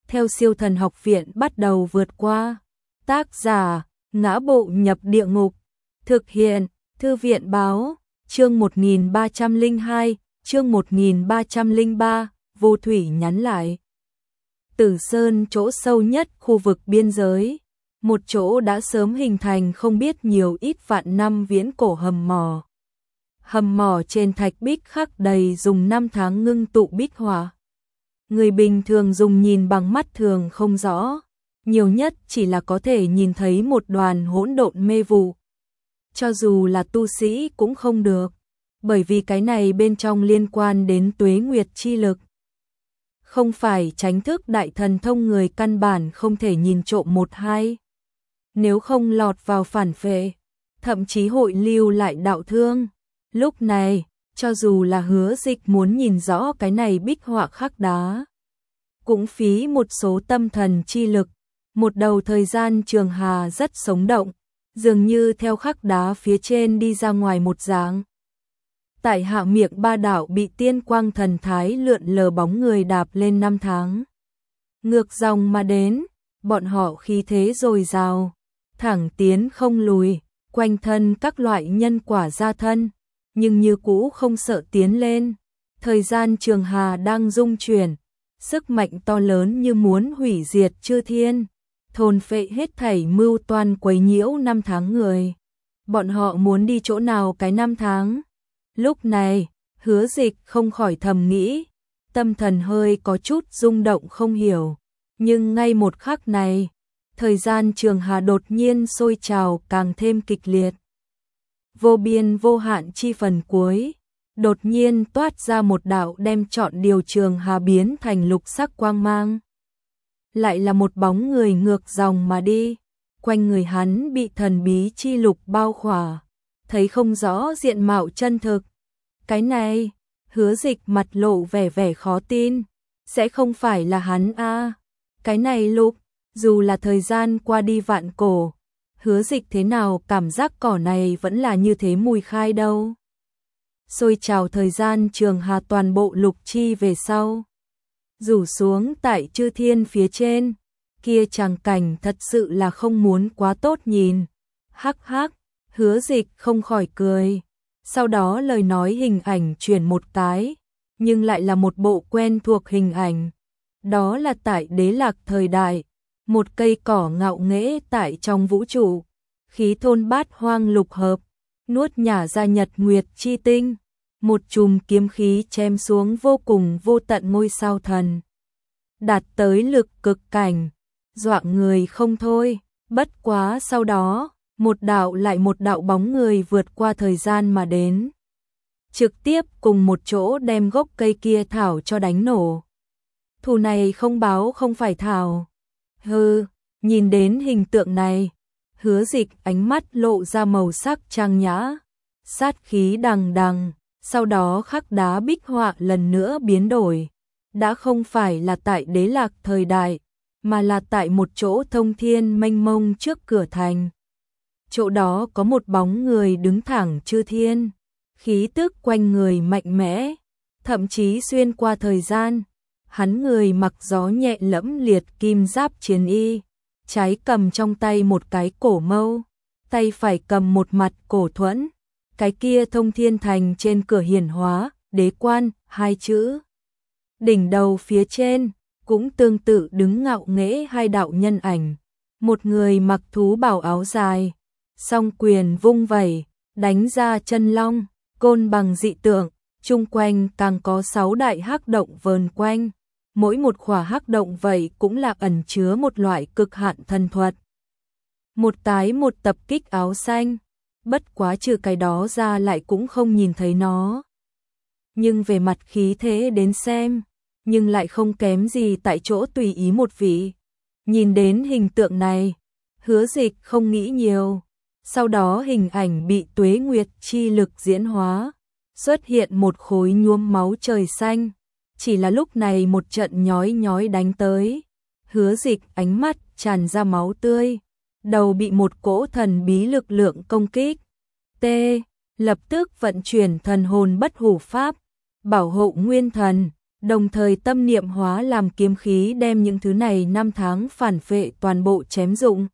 theo Siêu Thần Học Viện bắt đầu vượt qua. Tác giả: Ngã Bộ Nhập Địa Ngục. Thực hiện: Thư viện báo. Chương 1302, chương 1303, Vô Thủy nhắn lại. Tử Sơn, chỗ sâu nhất khu vực biên giới, một chỗ đã sớm hình thành không biết nhiều ít vạn năm viễn cổ hầm mỏ. Hầm mỏ trên thạch bích khắc đầy dùng năm tháng ngưng tụ bích hỏa. Người bình thường dùng nhìn bằng mắt thường không rõ, nhiều nhất chỉ là có thể nhìn thấy một đoàn hỗn độn mê vụ. Cho dù là tu sĩ cũng không được, bởi vì cái này bên trong liên quan đến tuế nguyệt chi lực. Không phải tránh thức đại thần thông người căn bản không thể nhìn trộm một hai. Nếu không lọt vào phản phệ, thậm chí hội lưu lại đạo thương. Lúc này, cho dù là Hứa Dịch muốn nhìn rõ cái này bích họa khắc đá, cũng phí một số tâm thần chi lực. Một đầu thời gian trường hà rất sống động, dường như theo khắc đá phía trên đi ra ngoài một dáng. Tại hạ miệng ba đạo bị tiên quang thần thái lượn lờ bóng người đạp lên năm tháng. Ngược dòng mà đến, bọn họ khí thế dồi dào, thẳng tiến không lùi, quanh thân các loại nhân quả gia thân, nhưng như cũ không sợ tiến lên. Thời gian trường hà đang dung chuyển, sức mạnh to lớn như muốn hủy diệt chư thiên, thôn phệ hết thảy mưu toan quấy nhiễu năm tháng người. Bọn họ muốn đi chỗ nào cái năm tháng? Lúc này, Hứa Dịch không khỏi thầm nghĩ, tâm thần hơi có chút rung động không hiểu. Nhưng ngay một khắc này, thời gian trường hà đột nhiên sôi trào càng thêm kịch liệt. Vô biên vô hạn chi phần cuối, đột nhiên toát ra một đạo đem trọn điều trường hà biến thành lục sắc quang mang. Lại là một bóng người ngược dòng mà đi, quanh người hắn bị thần bí chi lục bao khỏa, thấy không rõ diện mạo chân thực. Cái này, Hứa Dịch mặt lộ vẻ khó tin, sẽ không phải là hắn a? Cái này lục, dù là thời gian qua đi vạn cổ, Hứa Dịch thế nào cảm giác cỏ này vẫn là như thế mùi khai đâu. Xôi trào thời gian trường hà toàn bộ lục chi về sau, rủ xuống tại chư thiên phía trên, kia tràng cảnh thật sự là không muốn quá tốt nhìn. Hắc hắc, Hứa Dịch không khỏi cười. Sau đó lời nói hình ảnh chuyển một cái, nhưng lại là một bộ quen thuộc hình ảnh. Đó là tại Đế Lạc thời đại, một cây cỏ ngạo nghễ tại trong vũ trụ, khí thôn bát hoang lục hợp, nuốt nhả ra nhật nguyệt chi tinh, một chùm kiếm khí chém xuống vô cùng vô tận ngôi sao thần. Đạt tới lực cực cảnh, dọa người không thôi. Bất quá sau đó, một đạo lại một đạo bóng người vượt qua thời gian mà đến, trực tiếp cùng một chỗ đem gốc cây kia thảo cho đánh nổ. Thù này không báo không phải thảo. Hừ, nhìn đến hình tượng này, Hứa Dịch ánh mắt lộ ra màu sắc trang nhã, sát khí đằng đằng. Sau đó khắc đá bích họa lần nữa biến đổi, đã không phải là tại Đế Lạc thời đại, mà là tại một chỗ thông thiên mênh mông trước cửa thành. Chỗ đó có một bóng người đứng thẳng chư thiên, khí tức quanh người mạnh mẽ, thậm chí xuyên qua thời gian. Hắn người mặc gió nhẹ lẫm liệt kim giáp chiến y, trái cầm trong tay một cái cổ mâu, tay phải cầm một mặt cổ thuẫn. Cái kia thông thiên thành trên cửa hiển hóa, đế quan, hai chữ. Đỉnh đầu phía trên, cũng tương tự đứng ngạo nghễ hai đạo nhân ảnh. Một người mặc thú bào áo dài, song quyền vung vẩy, đánh ra chân long, côn bằng dị tượng, chung quanh càng có 6 đại hắc động vờn quanh. Mỗi một khỏa hắc động vậy cũng là ẩn chứa một loại cực hạn thần thuật. Một tái một tập kích áo xanh, bất quá trừ cái đó ra lại cũng không nhìn thấy nó. Nhưng về mặt khí thế đến xem, nhưng lại không kém gì tại chỗ tùy ý một vị. Nhìn đến hình tượng này, Hứa Dịch không nghĩ nhiều. Sau đó hình ảnh bị tuế nguyệt chi lực diễn hóa, xuất hiện một khối nhuốm máu trời xanh. Chỉ là lúc này một trận nhói nhói đánh tới, Hứa Dịch ánh mắt tràn ra máu tươi, đầu bị một cỗ thần bí lực lượng công kích. Lập tức vận chuyển thần hồn bất hủ pháp, bảo hộ nguyên thần, đồng thời tâm niệm hóa làm kiếm khí đem những thứ này năm tháng phản phệ toàn bộ chém dụng.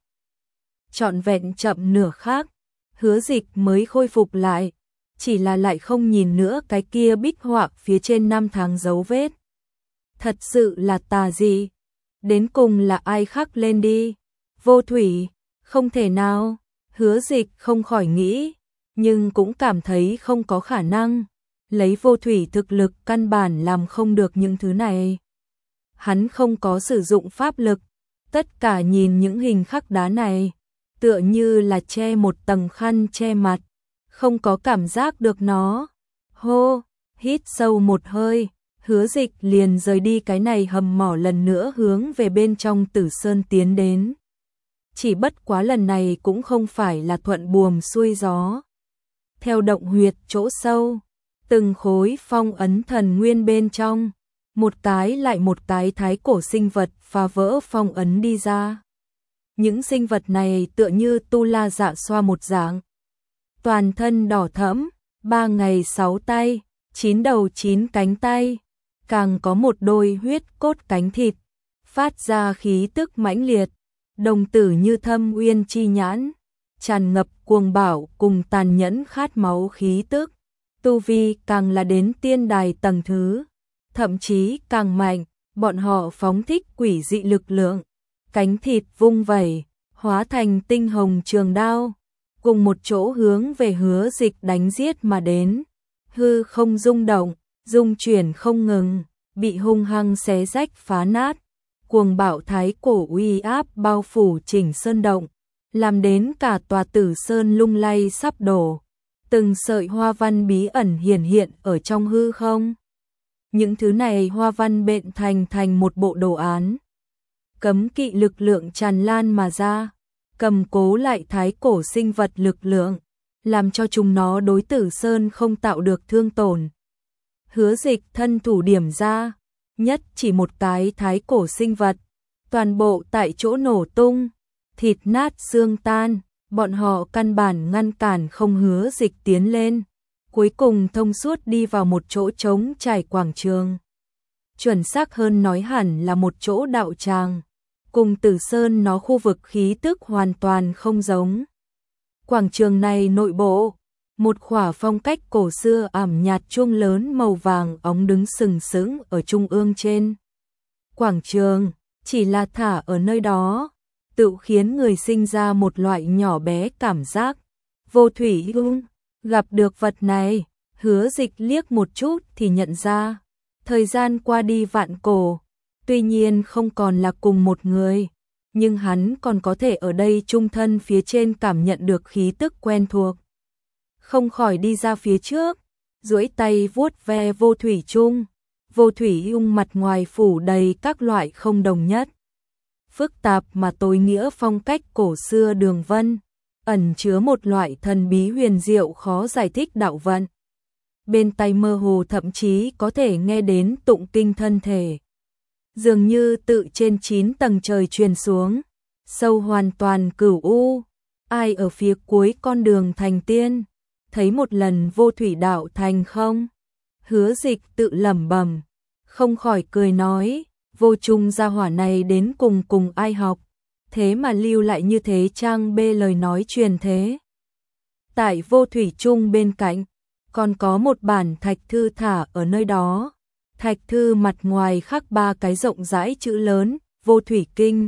Trọn vẹn chậm nửa khắc, Hứa Dịch mới khôi phục lại, chỉ là lại không nhìn nữa cái kia bích họa phía trên năm tháng dấu vết. Thật sự là tà dị, đến cùng là ai khắc lên đi? Vô Thủy, không thể nào, Hứa Dịch không khỏi nghĩ, nhưng cũng cảm thấy không có khả năng, lấy Vô Thủy thực lực căn bản làm không được những thứ này. Hắn không có sử dụng pháp lực, tất cả nhìn những hình khắc đá này, tựa như là che một tầng khăn che mặt, không có cảm giác được nó. Hô, hít sâu một hơi, Hứa Dịch liền rời đi cái này hầm mỏ lần nữa hướng về bên trong Tử Sơn tiến đến. Chỉ bất quá lần này cũng không phải là thuận buồm xuôi gió. Theo động huyệt chỗ sâu, từng khối phong ấn thần nguyên bên trong, một cái lại một cái thái cổ sinh vật phá vỡ phong ấn đi ra. Những sinh vật này tựa như tu la dạ xoa một dạng. Toàn thân đỏ thẫm, 3 ngày 6 tay, 9 đầu 9 cánh tay, càng có một đôi huyết cốt cánh thịt, phát ra khí tức mãnh liệt, đồng tử như thâm uyên chi nhãn, tràn ngập cuồng bạo cùng tàn nhẫn khát máu khí tức. Tu vi càng là đến tiên đài tầng thứ, thậm chí càng mạnh, bọn họ phóng thích quỷ dị lực lượng, cánh thịt vung vẩy, hóa thành tinh hồng trường đao, cùng một chỗ hướng về Hứa Dịch đánh giết mà đến. Hư không rung động, rung chuyển không ngừng, bị hung hăng xé rách phá nát, cuồng bạo thái cổ uy áp bao phủ chỉnh sơn động, làm đến cả tòa Tử Sơn lung lay sắp đổ. Từng sợi hoa văn bí ẩn hiển hiện ở trong hư không. Những thứ này hoa văn bện thành một bộ đồ án. Cấm kỵ lực lượng tràn lan mà ra, cầm cố lại thái cổ sinh vật lực lượng, làm cho chúng nó đối Tử Sơn không tạo được thương tổn. Hứa Dịch thân thủ điểm ra, nhất chỉ một cái thái cổ sinh vật, toàn bộ tại chỗ nổ tung, thịt nát xương tan, bọn họ căn bản ngăn cản không Hứa Dịch tiến lên, cuối cùng thông suốt đi vào một chỗ trống trải quảng trường. Chuẩn xác hơn nói hẳn là một chỗ đạo tràng, cùng Tử Sơn nó khu vực khí tức hoàn toàn không giống. Quảng trường này nội bộ, một khỏa phong cách cổ xưa ảm nhạt chuông lớn màu vàng óng đứng sừng sững ở trung ương trên. Quảng trường, chỉ là thả ở nơi đó, tự khiến người sinh ra một loại nhỏ bé cảm giác. Vô Thủy gặp được vật này, Hứa Dịch liếc một chút thì nhận ra, thời gian qua đi vạn cổ, tuy nhiên không còn là cùng một người, nhưng hắn còn có thể ở đây trung thân phía trên cảm nhận được khí tức quen thuộc. Không khỏi đi ra phía trước, duỗi tay vuốt ve Vô Thủy Chung. Vô Thủy Chung mặt ngoài phủ đầy các loại không đồng nhất, phức tạp mà tối nghĩa phong cách cổ xưa đường vân, ẩn chứa một loại thần bí huyền diệu khó giải thích đạo vận. Bên tai mơ hồ thậm chí có thể nghe đến tụng kinh thân thể, dường như tự trên 9 tầng trời truyền xuống, sâu hoàn toàn cửu u. Ai ở phía cuối con đường thành tiên, thấy một lần vô thủy đạo thành không? Hứa Dịch tự lẩm bẩm, không khỏi cười nói, Vô Chung gia hỏa này đến cùng ai học, thế mà lưu lại như thế trang bê lời nói truyền thế. Tại Vô Thủy Chung bên cạnh, còn có một bản thạch thư thả ở nơi đó. Thạch thư mặt ngoài khắc 3 cái rộng rãi chữ lớn, Vô Thủy Kinh.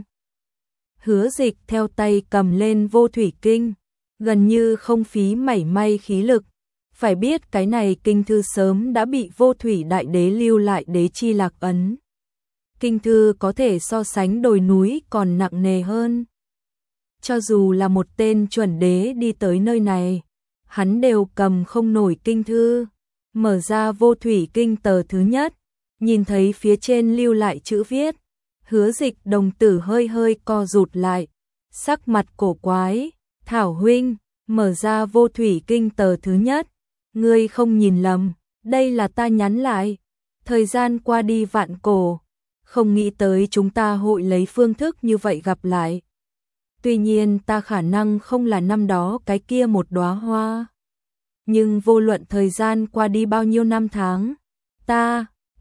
Hứa Dịch theo tay cầm lên Vô Thủy Kinh, gần như không phí mảy may khí lực. Phải biết cái này kinh thư sớm đã bị Vô Thủy Đại Đế lưu lại đế chi lạc ấn. Kinh thư có thể so sánh đồi núi còn nặng nề hơn. Cho dù là một tên chuẩn đế đi tới nơi này, hắn đều cầm không nổi kinh thư. Mở ra Vô Thủy Kinh tờ thứ nhất, nhìn thấy phía trên lưu lại chữ viết, Hứa Dịch đồng tử hơi hơi co rụt lại, sắc mặt cổ quái. Thảo huynh, mở ra Vô Thủy Kinh tờ thứ nhất, ngươi không nhìn lầm, đây là ta nhắn lại. Thời gian qua đi vạn cổ, không nghĩ tới chúng ta hội lấy phương thức như vậy gặp lại. Tuy nhiên ta khả năng không là năm đó cái kia một đóa hoa. Nhưng vô luận thời gian qua đi bao nhiêu năm tháng, ta,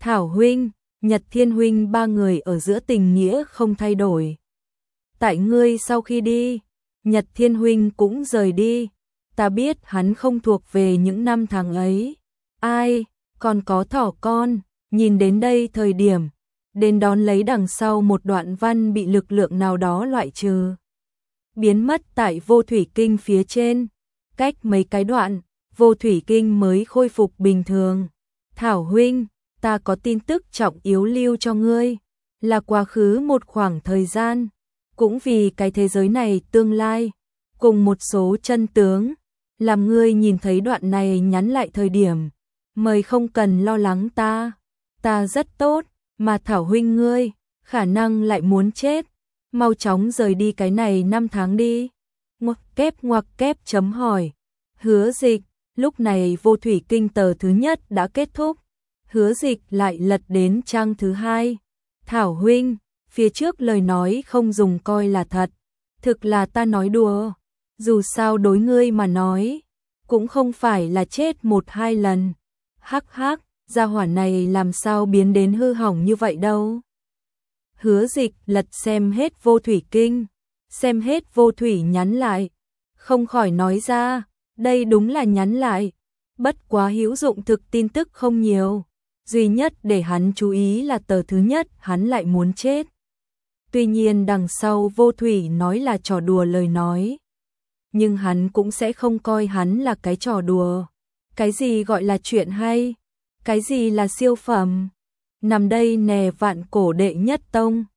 Thảo huynh, Nhật Thiên huynh, ba người ở giữa tình nghĩa không thay đổi. Tại ngươi sau khi đi, Nhật Thiên huynh cũng rời đi, ta biết hắn không thuộc về những năm tháng ấy. Ai, còn có thỏ con, nhìn đến đây thời điểm, đến đón lấy đằng sau một đoạn văn bị lực lượng nào đó loại trừ. Biến mất tại vô thủy kinh phía trên, cách mấy cái đoạn, vô thủy kinh mới khôi phục bình thường. Thảo huynh, ta có tin tức trọng yếu lưu cho ngươi, là quá khứ một khoảng thời gian, cũng vì cái thế giới này tương lai, cùng một số chân tướng, làm ngươi nhìn thấy đoạn này nhắn lại thời điểm, mời không cần lo lắng ta rất tốt, mà Thảo huynh ngươi, khả năng lại muốn chết, mau chóng rời đi cái này năm tháng đi. Ngoặc kép chấm hỏi, Hứa Dịch, lúc này vô thủy kinh tờ thứ nhất đã kết thúc, Hứa Dịch lại lật đến trang thứ hai. Thảo huynh, phía trước lời nói không dùng coi là thật, thực là ta nói đùa, dù sao đối ngươi mà nói, cũng không phải là chết một hai lần. Hắc hắc, gia hỏa này làm sao biến đến hư hỏng như vậy đâu. Hứa Dịch lật xem hết vô thủy kinh, xem hết vô thủy nhắn lại, không khỏi nói ra, đây đúng là nhắn lại, bất quá hữu dụng thực tin tức không nhiều, duy nhất để hắn chú ý là tờ thứ nhất hắn lại muốn chết. Tuy nhiên đằng sau vô thủy nói là trò đùa lời nói, nhưng hắn cũng sẽ không coi hắn là cái trò đùa. Cái gì gọi là chuyện hay? Cái gì là siêu phẩm? Nằm đây nè vạn cổ đệ nhất tông.